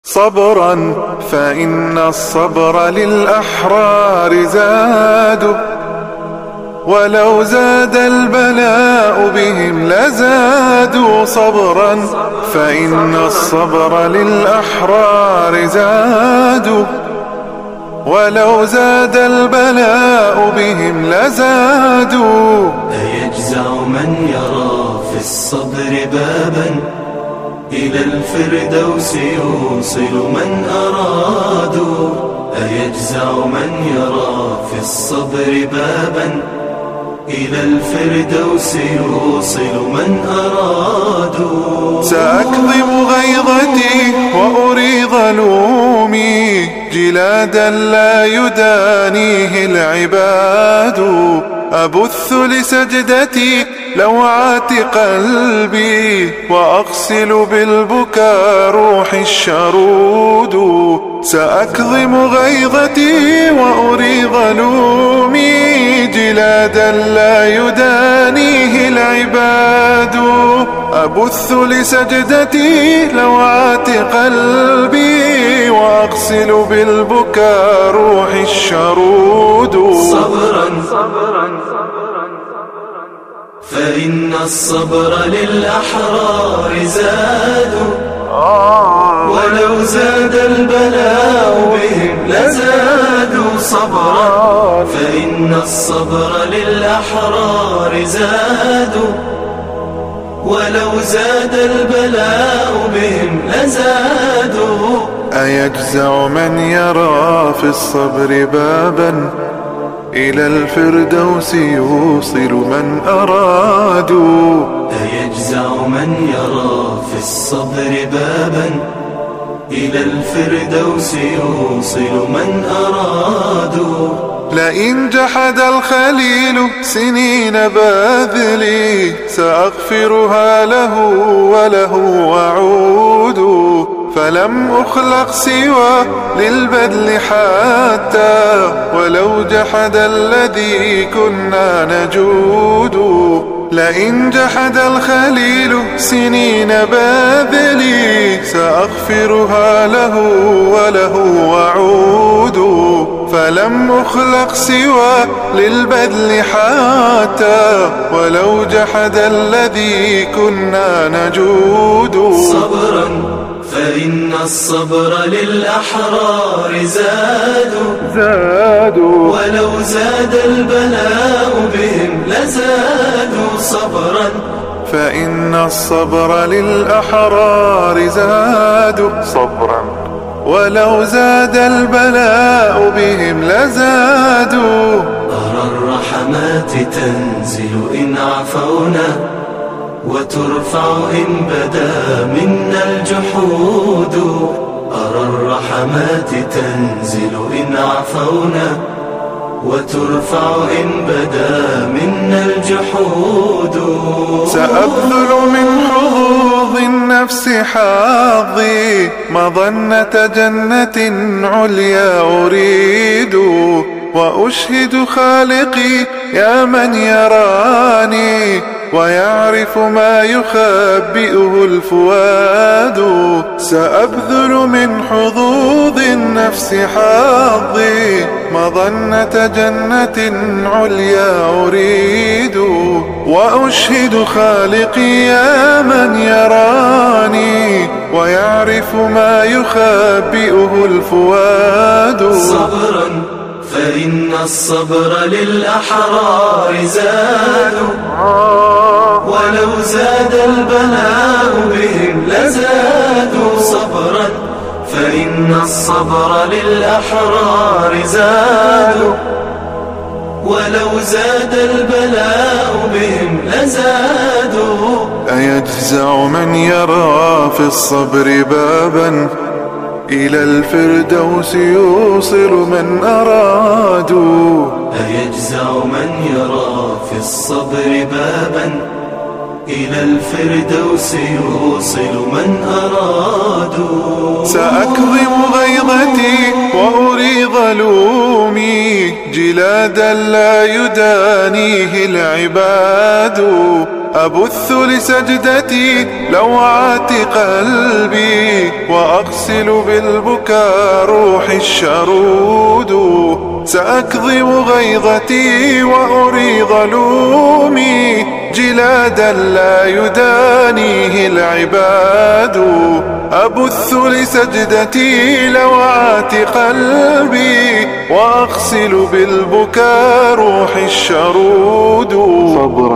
صبرا فإن الصبر للأحرار زاد، ولو زاد البلاء بهم لزادوا. صبرا فإن الصبر للأحرار زاد، ولو زاد البلاء بهم لزادوا. أيجزع من يرى في الصبر بابا إلى الفردوس يوصل من أرادوا. أيجزع من يرى في الصبر بابا إلى الفردوس يوصل من أرادوا. سأكظم غيظتي وأريض لومي جلادا لا يدانيه العباد. أبث لسجدتي لوعات قلبي وأغسل بالبكاء روحي الشرود. سأكظم غيظتي وأريض لومي جلادا لا يدانيه العباد. أبث لسجدتي لوعات قلبي وأغسل بالبكاء روحي الشرود. صبرا فإن الصبر للأحرار زاد، ولو زاد البلاء بهم لزادوا. صبرا فإن الصبر للأحرار زاد، ولو زاد البلاء بهم لزادوا. أيجزع من يرى في الصبر بابا إلى الفردوس يوصل من أرادوا. أيجزع من يرى في الصبر بابا إلى الفردوس يوصل من أرادوا. لئن جحد الخليل سنين باذلي سأغفرها له وله وعود. فلم أخلق سوى للبذل حتى ولو جحد الذي كنا نجود. لئن جحد الخليل سنين باذلي سأغفرها له وله وعود. فلم أخلق سوى للبذل حتى ولو جحد الذي كنا نجود. صبرا فإن الصبر للأحرار زاد، ولو زاد البلاء بهم لزادوا. صبرا فإن الصبر للأحرار زاد، صبرا ولو زاد البلاء بهم لزادوا. أرى الرحمات تنزل إن عفونا، وترفع إن بدا منا الجحود. أرى الرحمات تنزل إن عفونا، وترفع إن بدا منا الجحود. سأبذل من حظوظ النفس حظي مظنة جنة عليا أريد. وأشهد خالقي يا من يراني ويعرف ما يخبئه الفؤاد. سأبذل من حظوظ النفس حظي مظنة جنة عليا أريد. وأشهد خالقي يا من يراني ويعرف ما يخبئه الفؤاد. صبرا فإن الصبر للأحرار زاد، ولو زاد البلاء بهم لزادوا. صبرا فإن الصبر للأحرار زاد، ولو زاد البلاء بهم لزادوا. أيجزع من يرى في الصبر بابا إلى الفردوس يوصل من أرادوا. أيجزع من يرى في الصبر بابا إلى الفردوس يوصل من أرادوا. سأكظم غيظتي وأريض لومي جلادا لا يدانيه العباد. أبث لسجدتي لوعات قلبي وأغسل بالبكاء روحي الشرود. سأكظم غيظتي وأريض لومي جلادا لا يدانيه العباد. أبث لسجدتي لوعات قلبي وأغسل بالبكاء روحي الشرود.